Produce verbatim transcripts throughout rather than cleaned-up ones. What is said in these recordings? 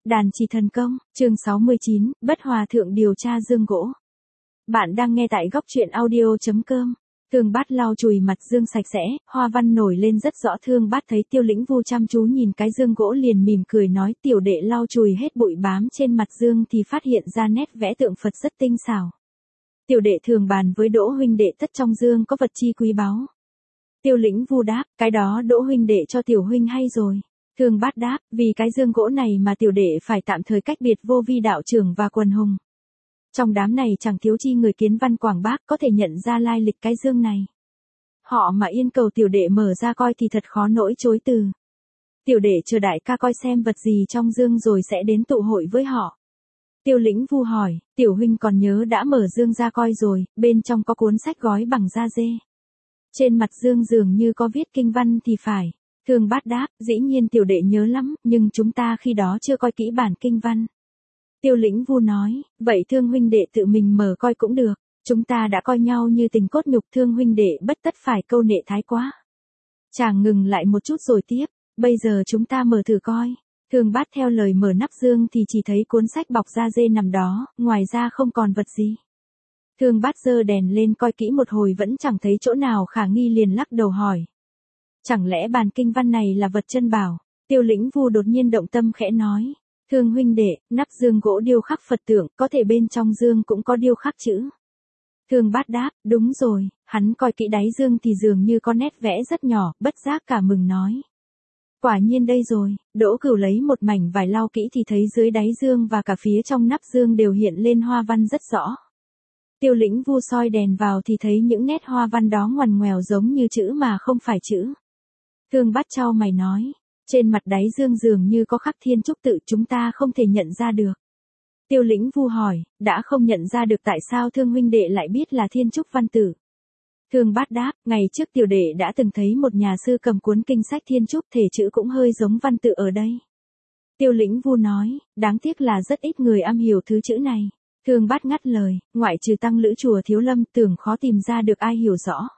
Đàn chỉ thần công, chương sáu mươi chín, Bất Hòa Thượng điều tra Dương gỗ. Bạn đang nghe tại góc truyện audio chấm com. Thương Bát lau chùi mặt Dương sạch sẽ, hoa văn nổi lên rất rõ. Thương Bát thấy Tiêu Lĩnh Vu chăm chú nhìn cái dương gỗ liền mỉm cười nói, tiểu đệ lau chùi hết bụi bám trên mặt dương thì phát hiện ra nét vẽ tượng Phật rất tinh xảo. Tiểu đệ thường bàn với Đỗ huynh đệ tất trong dương có vật chi quý báu. Tiêu Lĩnh Vu đáp, cái đó Đỗ huynh đệ cho tiểu huynh hay rồi. Thương Bát đáp, vì cái dương gỗ này mà tiểu đệ phải tạm thời cách biệt Vô Vi đạo trưởng và Quần Hùng. Trong đám này chẳng thiếu chi người kiến văn quảng bác có thể nhận ra lai lịch cái dương này. Họ mà yên cầu tiểu đệ mở ra coi thì thật khó nỗi chối từ. Tiểu đệ chờ đại ca coi xem vật gì trong dương rồi sẽ đến tụ hội với họ. Tiêu Lĩnh Vu hỏi, tiểu huynh còn nhớ đã mở dương ra coi rồi, bên trong có cuốn sách gói bằng da dê. Trên mặt dương dường như có viết kinh văn thì phải. Thương Bát đáp, dĩ nhiên tiểu đệ nhớ lắm, nhưng chúng ta khi đó chưa coi kỹ bản kinh văn. Tiêu Lĩnh Vu nói, vậy Thương huynh đệ tự mình mở coi cũng được, chúng ta đã coi nhau như tình cốt nhục, Thương huynh đệ bất tất phải câu nệ thái quá. Chàng ngừng lại một chút rồi tiếp, bây giờ chúng ta mở thử coi. Thương Bát theo lời mở nắp dương thì chỉ thấy cuốn sách bọc da dê nằm đó, ngoài ra không còn vật gì. Thương Bát giơ đèn lên coi kỹ một hồi vẫn chẳng thấy chỗ nào khả nghi liền lắc đầu hỏi. Chẳng lẽ bản kinh văn này là vật chân bảo? Tiêu Lĩnh Vu đột nhiên động tâm khẽ nói. Thương huynh đệ, nắp dương gỗ điêu khắc Phật tượng, có thể bên trong dương cũng có điêu khắc chữ. Thương Bát đáp, đúng rồi, hắn coi kỹ đáy dương thì dường như có nét vẽ rất nhỏ, bất giác cả mừng nói. Quả nhiên đây rồi, Đỗ Cửu lấy một mảnh vải lau kỹ thì thấy dưới đáy dương và cả phía trong nắp dương đều hiện lên hoa văn rất rõ. Tiêu Lĩnh Vu soi đèn vào thì thấy những nét hoa văn đó ngoằn ngoèo giống như chữ mà không phải chữ. Thương Bát chau mày nói, trên mặt đáy dương dường như có khắc thiên trúc tự, chúng ta không thể nhận ra được. Tiêu Lĩnh Vu hỏi, đã không nhận ra được tại sao Thương huynh đệ lại biết là thiên trúc văn tự? Thương Bát đáp, ngày trước tiểu đệ đã từng thấy một nhà sư cầm cuốn kinh sách thiên trúc, thể chữ cũng hơi giống văn tự ở đây. Tiêu Lĩnh Vu nói, đáng tiếc là rất ít người am hiểu thứ chữ này. Thương Bát ngắt lời, ngoại trừ tăng lữ chùa Thiếu Lâm tưởng khó tìm ra được ai hiểu rõ.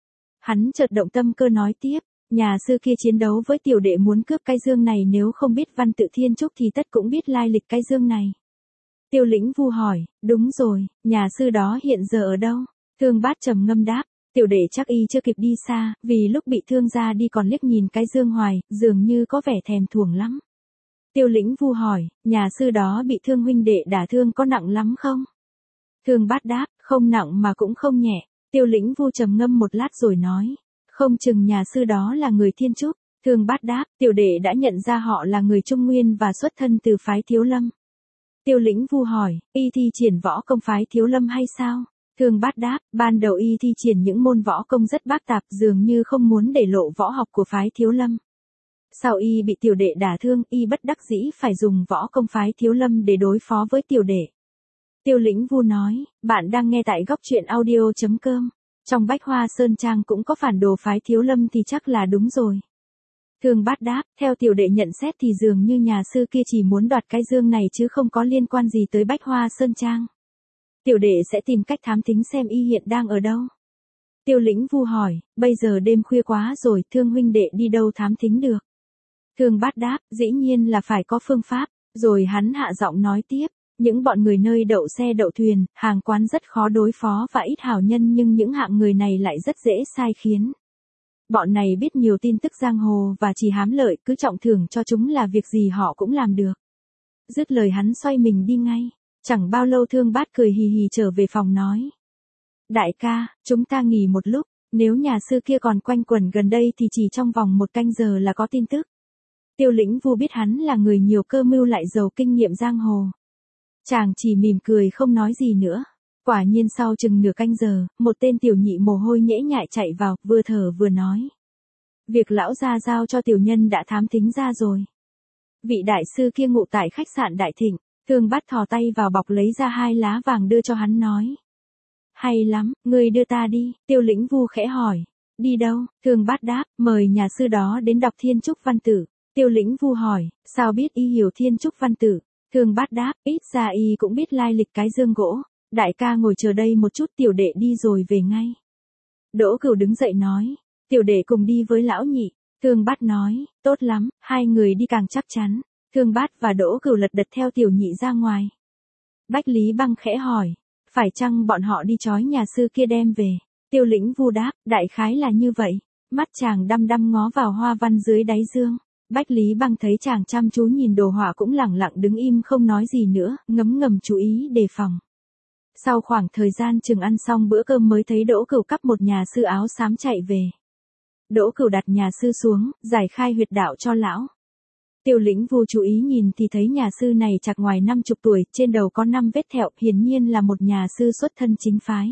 Hắn chợt động tâm cơ nói tiếp. Nhà sư kia chiến đấu với tiểu đệ muốn cướp cái dương này, nếu không biết văn tự thiên trúc thì tất cũng biết lai lịch cái dương này. Tiêu Lĩnh Vu hỏi, đúng rồi, nhà sư đó hiện giờ ở đâu? Thương Bát trầm ngâm đáp, tiểu đệ chắc y chưa kịp đi xa, vì lúc bị thương ra đi còn liếc nhìn cái dương hoài, dường như có vẻ thèm thuồng lắm. Tiêu Lĩnh Vu hỏi, nhà sư đó bị Thương huynh đệ đả thương có nặng lắm không? Thương Bát đáp, không nặng mà cũng không nhẹ. Tiêu Lĩnh Vu trầm ngâm một lát rồi nói. Không chừng nhà sư đó là người thiên trúc. Thương Bát đáp, tiểu đệ đã nhận ra họ là người Trung Nguyên và xuất thân từ phái Thiếu Lâm. Tiêu Lĩnh Vu hỏi, y thi triển võ công phái Thiếu Lâm hay sao? Thương Bát đáp, ban đầu y thi triển những môn võ công rất bác tạp, dường như không muốn để lộ võ học của phái Thiếu Lâm. Sau y bị tiểu đệ đả thương, y bất đắc dĩ phải dùng võ công phái Thiếu Lâm để đối phó với tiểu đệ. Tiêu Lĩnh Vu nói, bạn đang nghe tại góc truyện audio chấm com. Trong Bách Hoa Sơn Trang cũng có phản đồ phái Thiếu Lâm thì chắc là đúng rồi. Thương Bát đáp, theo tiểu đệ nhận xét thì dường như nhà sư kia chỉ muốn đoạt cái dương này chứ không có liên quan gì tới Bách Hoa Sơn Trang. Tiểu đệ sẽ tìm cách thám thính xem y hiện đang ở đâu. Tiêu Lĩnh Vu hỏi, bây giờ đêm khuya quá rồi, Thương huynh đệ đi đâu thám thính được? Thương Bát đáp, dĩ nhiên là phải có phương pháp, rồi hắn hạ giọng nói tiếp. Những bọn người nơi đậu xe đậu thuyền, hàng quán rất khó đối phó và ít hảo nhân, nhưng những hạng người này lại rất dễ sai khiến. Bọn này biết nhiều tin tức giang hồ và chỉ hám lợi, cứ trọng thưởng cho chúng là việc gì họ cũng làm được. Dứt lời hắn xoay mình đi ngay. Chẳng bao lâu Thương Bát cười hì hì trở về phòng nói. Đại ca, chúng ta nghỉ một lúc, nếu nhà sư kia còn quanh quẩn gần đây thì chỉ trong vòng một canh giờ là có tin tức. Tiêu Lĩnh Vu biết hắn là người nhiều cơ mưu lại giàu kinh nghiệm giang hồ. Chàng chỉ mỉm cười không nói gì nữa. Quả nhiên sau chừng nửa canh giờ, một tên tiểu nhị mồ hôi nhễ nhại chạy vào, vừa thở vừa nói. Việc lão gia giao cho tiểu nhân đã thám thính ra rồi. Vị đại sư kia ngụ tại khách sạn Đại Thịnh. Thương Bát thò tay vào bọc lấy ra hai lá vàng đưa cho hắn nói. Hay lắm, ngươi đưa ta đi. Tiêu Lĩnh Vu khẽ hỏi. Đi đâu? Thương Bát đáp, mời nhà sư đó đến đọc thiên trúc văn tử. Tiêu Lĩnh Vu hỏi, sao biết y hiểu thiên trúc văn tử? Thương Bát đáp, ít ra y cũng biết lai lịch cái dương gỗ. Đại ca ngồi chờ đây một chút, tiểu đệ đi rồi về ngay. Đỗ Cửu đứng dậy nói, tiểu đệ cùng đi với lão nhị. Thương Bát nói, tốt lắm, hai người đi càng chắc chắn. Thương Bát và Đỗ Cửu lật đật theo tiểu nhị ra ngoài. Bách Lý Băng khẽ hỏi, phải chăng bọn họ đi trói nhà sư kia đem về? Tiêu Lĩnh Vu đáp, đại khái là như vậy. Mắt chàng đăm đăm ngó vào hoa văn dưới đáy dương. Bách Lý Băng thấy chàng chăm chú nhìn đồ họa cũng lẳng lặng đứng im không nói gì nữa, ngấm ngầm chú ý đề phòng. Sau khoảng thời gian chừng ăn xong bữa cơm mới thấy Đỗ Cửu cắp một nhà sư áo xám chạy về. Đỗ Cửu đặt nhà sư xuống, giải khai huyệt đạo cho lão. Tiêu Lĩnh Vu chú ý nhìn thì thấy nhà sư này chạc ngoài năm chục tuổi, trên đầu có năm vết thẹo, hiển nhiên là một nhà sư xuất thân chính phái.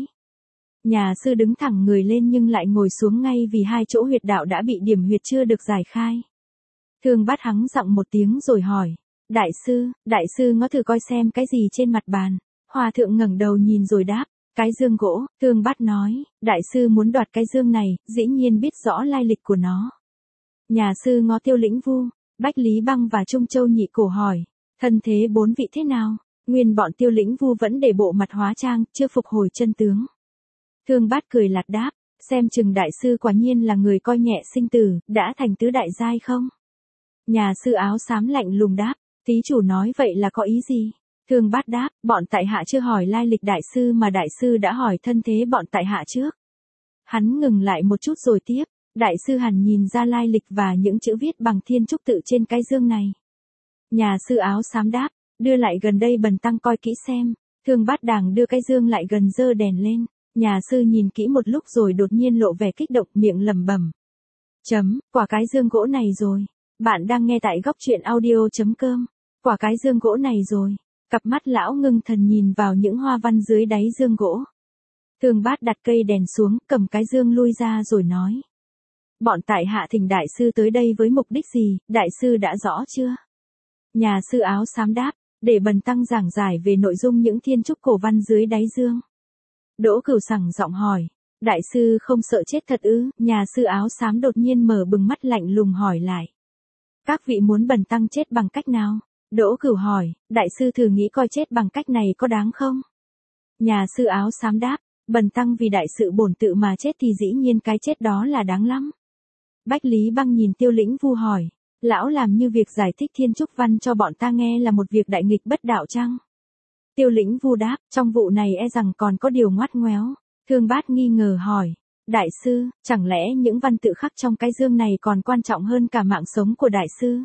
Nhà sư đứng thẳng người lên nhưng lại ngồi xuống ngay vì hai chỗ huyệt đạo đã bị điểm huyệt chưa được giải khai. Thương Bát hắng giọng một tiếng rồi hỏi, đại sư, đại sư ngó thử coi xem cái gì trên mặt bàn. Hòa thượng ngẩng đầu nhìn rồi đáp, cái dương gỗ. Thương Bát nói, đại sư muốn đoạt cái dương này, dĩ nhiên biết rõ lai lịch của nó. Nhà sư ngó Tiêu Lĩnh Vu, Bách Lý Băng và Trung Châu Nhị Cổ hỏi, thân thế bốn vị thế nào? Nguyên bọn Tiêu Lĩnh Vu vẫn để bộ mặt hóa trang, chưa phục hồi chân tướng. Thương Bát cười lạt đáp, xem chừng đại sư quả nhiên là người coi nhẹ sinh tử, đã thành tứ đại giai không? Nhà sư áo xám lạnh lùng đáp, thí chủ nói vậy là có ý gì? Thương Bát đáp, bọn tại hạ chưa hỏi lai lịch đại sư mà đại sư đã hỏi thân thế bọn tại hạ trước. Hắn ngừng lại một chút rồi tiếp, đại sư hẳn nhìn ra lai lịch và những chữ viết bằng thiên trúc tự trên cái dương này. Nhà sư áo xám đáp, đưa lại gần đây bần tăng coi kỹ xem. Thương Bát đàng đưa cái dương lại gần giơ đèn lên. Nhà sư nhìn kỹ một lúc rồi đột nhiên lộ vẻ kích động, miệng lẩm bẩm. Chấm, quả cái dương gỗ này rồi. Bạn đang nghe tại góc truyện audio chấm com. Quả cái dương gỗ này rồi. Cặp mắt lão ngưng thần nhìn vào những hoa văn dưới đáy dương gỗ. Thương Bát đặt cây đèn xuống, cầm cái dương lui ra rồi nói. Bọn tại hạ thỉnh đại sư tới đây với mục đích gì, đại sư đã rõ chưa? Nhà sư áo xám đáp, để bần tăng giảng giải về nội dung những thiên trúc cổ văn dưới đáy dương. Đỗ Cửu sẳng giọng hỏi, đại sư không sợ chết thật ư? Nhà sư áo xám đột nhiên mở bừng mắt lạnh lùng hỏi lại. Các vị muốn bần tăng chết bằng cách nào? Đỗ Cửu hỏi, đại sư thử nghĩ coi chết bằng cách này có đáng không? Nhà sư áo xám đáp, bần tăng vì đại sự bổn tự mà chết thì dĩ nhiên cái chết đó là đáng lắm. Bách Lý Băng nhìn Tiêu Lĩnh Vu hỏi, lão làm như việc giải thích thiên trúc văn cho bọn ta nghe là một việc đại nghịch bất đạo chăng? Tiêu Lĩnh Vu đáp, trong vụ này e rằng còn có điều ngoắt ngoéo. Thương Bát nghi ngờ hỏi, đại sư, chẳng lẽ những văn tự khắc trong cái dương này còn quan trọng hơn cả mạng sống của đại sư?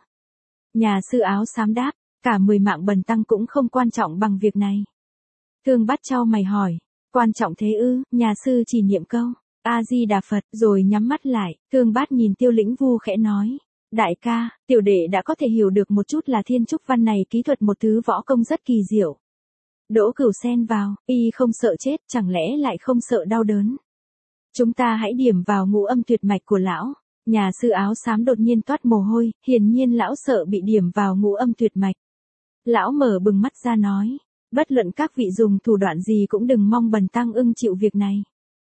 Nhà sư áo xám đáp, cả mười mạng bần tăng cũng không quan trọng bằng việc này. Thương Bát chau mày hỏi, quan trọng thế ư? Nhà sư chỉ niệm câu A Di Đà Phật rồi nhắm mắt lại. Thương Bát nhìn Tiêu Lĩnh Vu khẽ nói, đại ca, tiểu đệ đã có thể hiểu được một chút là thiên trúc văn này kỹ thuật một thứ võ công rất kỳ diệu. Đỗ Cửu xen vào, y không sợ chết, chẳng lẽ lại không sợ đau đớn? Chúng ta hãy điểm vào ngũ âm tuyệt mạch của lão. Nhà sư áo xám đột nhiên toát mồ hôi, hiển nhiên lão sợ bị điểm vào ngũ âm tuyệt mạch. Lão mở bừng mắt ra nói, bất luận các vị dùng thủ đoạn gì cũng đừng mong bần tăng ưng chịu việc này.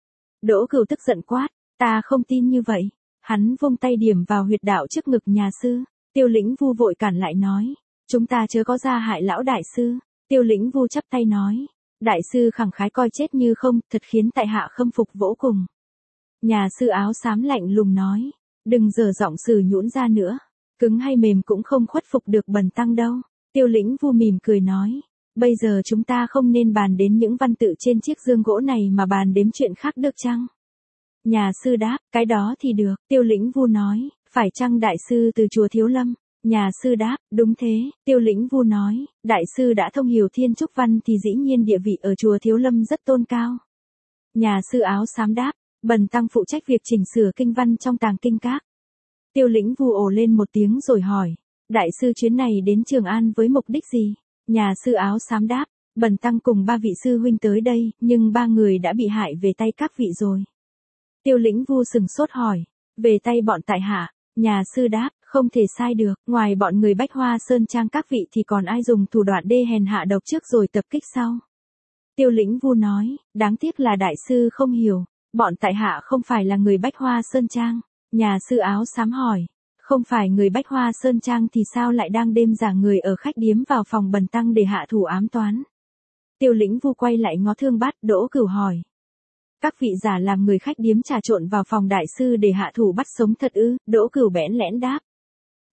Đỗ Cửu tức giận quát, ta không tin như vậy. Hắn vung tay điểm vào huyệt đạo trước ngực nhà sư. Tiêu Lĩnh Vu vội cản lại nói, chúng ta chớ có ra hại lão đại sư. Tiêu Lĩnh Vu chắp tay nói, đại sư khẳng khái coi chết như không, thật khiến tại hạ khâm phục vô cùng. Nhà sư áo xám lạnh lùng nói, đừng dở giọng sử nhũn ra nữa, cứng hay mềm cũng không khuất phục được bần tăng đâu. Tiêu Lĩnh Vu mỉm cười nói, bây giờ chúng ta không nên bàn đến những văn tự trên chiếc dương gỗ này mà bàn đến chuyện khác được chăng? Nhà sư đáp, cái đó thì được. Tiêu Lĩnh Vu nói, phải chăng đại sư từ chùa Thiếu Lâm? Nhà sư đáp, đúng thế. Tiêu Lĩnh Vu nói, đại sư đã thông hiểu thiên trúc văn thì dĩ nhiên địa vị ở chùa Thiếu Lâm rất tôn cao. Nhà sư áo xám đáp, bần tăng phụ trách việc chỉnh sửa kinh văn trong tàng kinh các. Tiêu Lĩnh Vu ồ lên một tiếng rồi hỏi, đại sư chuyến này đến Trường An với mục đích gì? Nhà sư áo xám đáp, bần tăng cùng ba vị sư huynh tới đây, nhưng ba người đã bị hại về tay các vị rồi. Tiêu Lĩnh Vu sừng sốt hỏi, về tay bọn tại hạ? Nhà sư đáp, không thể sai được, ngoài bọn người Bách Hoa Sơn Trang các vị thì còn ai dùng thủ đoạn đê hèn hạ độc trước rồi tập kích sau? Tiêu Lĩnh Vu nói, đáng tiếc là đại sư không hiểu, bọn tại hạ không phải là người Bách Hoa Sơn Trang. Nhà sư áo xám hỏi, không phải người Bách Hoa Sơn Trang thì sao lại đang đêm giả người ở khách điếm vào phòng bần tăng để hạ thủ ám toán? Tiêu Lĩnh Vu quay lại ngó Thương Bát. Đỗ Cửu hỏi, các vị giả làm người khách điếm trà trộn vào phòng đại sư để hạ thủ bắt sống thật ư? Đỗ Cửu bẽn lẽn đáp,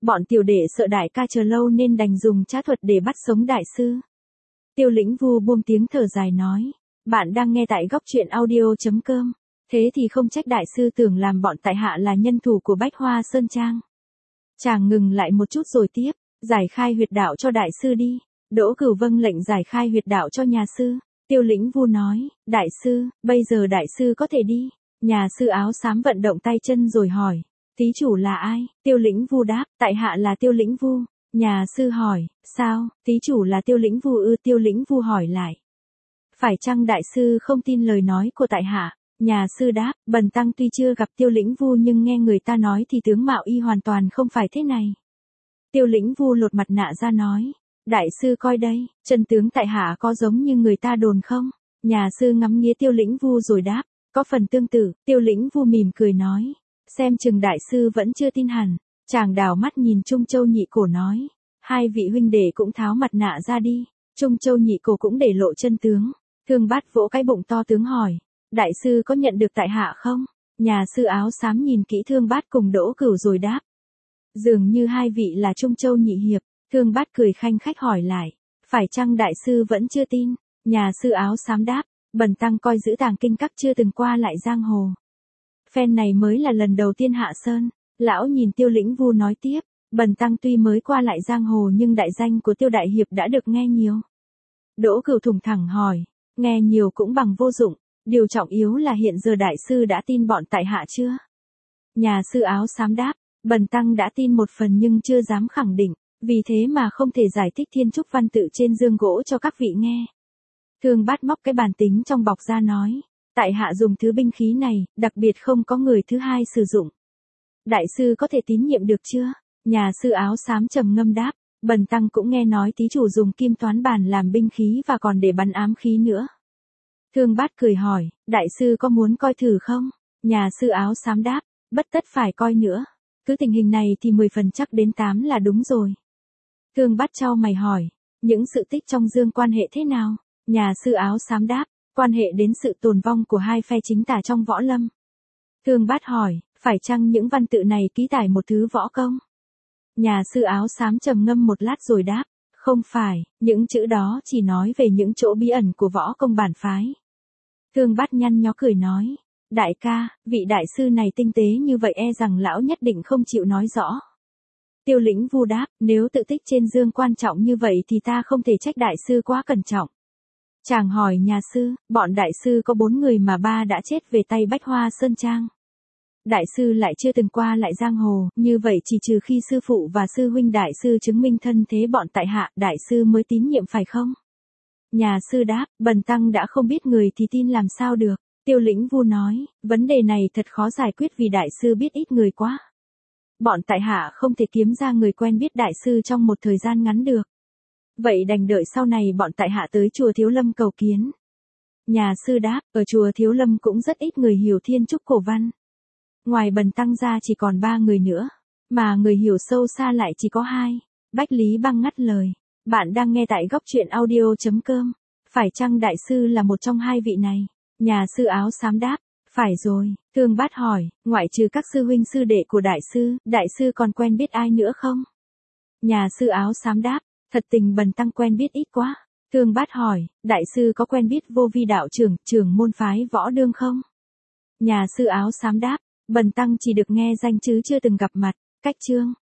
Bọn tiểu đệ sợ đại ca chờ lâu nên đành dùng trá thuật để bắt sống đại sư. Tiêu Lĩnh Vu buông tiếng thở dài nói. Bạn đang nghe tại góc truyện audio.com. Thế thì không trách đại sư tưởng làm bọn tại hạ là nhân thủ của Bách Hoa Sơn Trang. Chàng ngừng lại một chút rồi tiếp. Giải khai huyệt đạo cho đại sư đi. Đỗ Cửu vâng lệnh giải khai huyệt đạo cho nhà sư. Tiêu Lĩnh Vu nói. Đại sư, bây giờ đại sư có thể đi. Nhà sư áo xám vận động tay chân rồi hỏi. Thí chủ là ai? Tiêu Lĩnh Vu đáp. Tại hạ là Tiêu Lĩnh Vu. Nhà sư hỏi. Sao? Thí chủ là Tiêu Lĩnh Vu ư? Tiêu Lĩnh Vu hỏi lại. Phải chăng đại sư không tin lời nói của tại hạ? Nhà sư đáp. Bần tăng tuy chưa gặp Tiêu Lĩnh Vu nhưng nghe người ta nói thì tướng mạo y hoàn toàn không phải thế này. Tiêu Lĩnh Vu lột mặt nạ ra nói. Đại sư coi đây, chân tướng tại hạ có giống như người ta đồn không? Nhà sư ngắm nghía Tiêu Lĩnh Vu rồi đáp. Có phần tương tự. Tiêu Lĩnh Vu mỉm cười nói. Xem chừng đại sư vẫn chưa tin hẳn. Chàng đảo mắt nhìn Trung Châu Nhị Cổ nói. Hai vị huynh đệ cũng tháo mặt nạ ra đi. Trung Châu Nhị Cổ cũng để lộ chân tướng. Thương Bát vỗ cái bụng to tướng hỏi. Đại sư có nhận được tại hạ không? Nhà sư áo xám nhìn kỹ Thương Bát cùng Đỗ Cửu rồi đáp. Dường như hai vị là Trung Châu Nhị Hiệp. Thương Bát cười khanh khách hỏi lại. Phải chăng đại sư vẫn chưa tin? Nhà sư áo xám đáp. Bần tăng coi giữ tàng kinh các chưa từng qua lại giang hồ. Phen này mới là lần đầu tiên hạ sơn. Lão nhìn Tiêu Lĩnh Vu nói tiếp. Bần tăng tuy mới qua lại giang hồ nhưng đại danh của Tiêu đại hiệp đã được nghe nhiều. Đỗ Cửu thủng thẳng hỏi. Nghe nhiều cũng bằng vô dụng. Điều trọng yếu là hiện giờ đại sư đã tin bọn tại hạ chưa? Nhà sư áo xám đáp. Bần tăng đã tin một phần nhưng chưa dám khẳng định. Vì thế mà không thể giải thích thiên trúc văn tự trên dương gỗ cho các vị nghe. Thương Bát móc cái bàn tính trong bọc ra nói. Tại hạ dùng thứ binh khí này, đặc biệt không có người thứ hai sử dụng. Đại sư có thể tín nhiệm được chưa? Nhà sư áo xám trầm ngâm đáp. Bần tăng cũng nghe nói tí chủ dùng kim toán bàn làm binh khí và còn để bắn ám khí nữa. Thương Bát cười hỏi. Đại sư có muốn coi thử không? Nhà sư áo xám đáp. Bất tất phải coi nữa. Cứ tình hình này thì mười phần chắc đến tám là đúng rồi. Thương Bát chau mày hỏi. Những sự tích trong dương quan hệ thế nào? Nhà sư áo xám đáp. Quan hệ đến sự tồn vong của hai phe chính tả trong võ lâm. Thương Bát hỏi. Phải chăng những văn tự này ký tải một thứ võ công? Nhà sư áo xám trầm ngâm một lát rồi đáp. Không phải, những chữ đó chỉ nói về những chỗ bí ẩn của võ công bản phái. Thương Bát nhăn nhó cười nói. Đại ca, vị đại sư này tinh tế như vậy e rằng lão nhất định không chịu nói rõ. Tiêu Lĩnh Vu đáp. Nếu tự tích trên dương quan trọng như vậy thì ta không thể trách đại sư quá cẩn trọng. Chàng hỏi nhà sư. Bọn đại sư có bốn người mà ba đã chết về tay Bách Hoa Sơn Trang. Đại sư lại chưa từng qua lại giang hồ, như vậy chỉ trừ khi sư phụ và sư huynh đại sư chứng minh thân thế bọn tại hạ, đại sư mới tín nhiệm phải không? Nhà sư đáp. Bần tăng đã không biết người thì tin làm sao được. Tiêu Lĩnh Vu nói. Vấn đề này thật khó giải quyết vì đại sư biết ít người quá. Bọn tại hạ không thể kiếm ra người quen biết đại sư trong một thời gian ngắn được. Vậy đành đợi sau này bọn tại hạ tới chùa Thiếu Lâm cầu kiến. Nhà sư đáp. Ở chùa Thiếu Lâm cũng rất ít người hiểu thiên trúc cổ văn. Ngoài bần tăng ra chỉ còn ba người nữa. Mà người hiểu sâu xa lại chỉ có hai. Bách Lý Băng ngắt lời. Bạn đang nghe tại góc truyện audio.com. Phải chăng đại sư là một trong hai vị này? Nhà sư áo xám đáp. Phải rồi. Thương Bát hỏi. Ngoại trừ các sư huynh sư đệ của đại sư, đại sư còn quen biết ai nữa không? Nhà sư áo xám đáp. Thật tình bần tăng quen biết ít quá. Thương Bát hỏi. Đại sư có quen biết Vô Vi đạo trưởng, trưởng môn phái Võ Đương không? Nhà sư áo xám đáp. Bần tăng chỉ được nghe danh chứ chưa từng gặp mặt. Cách chương.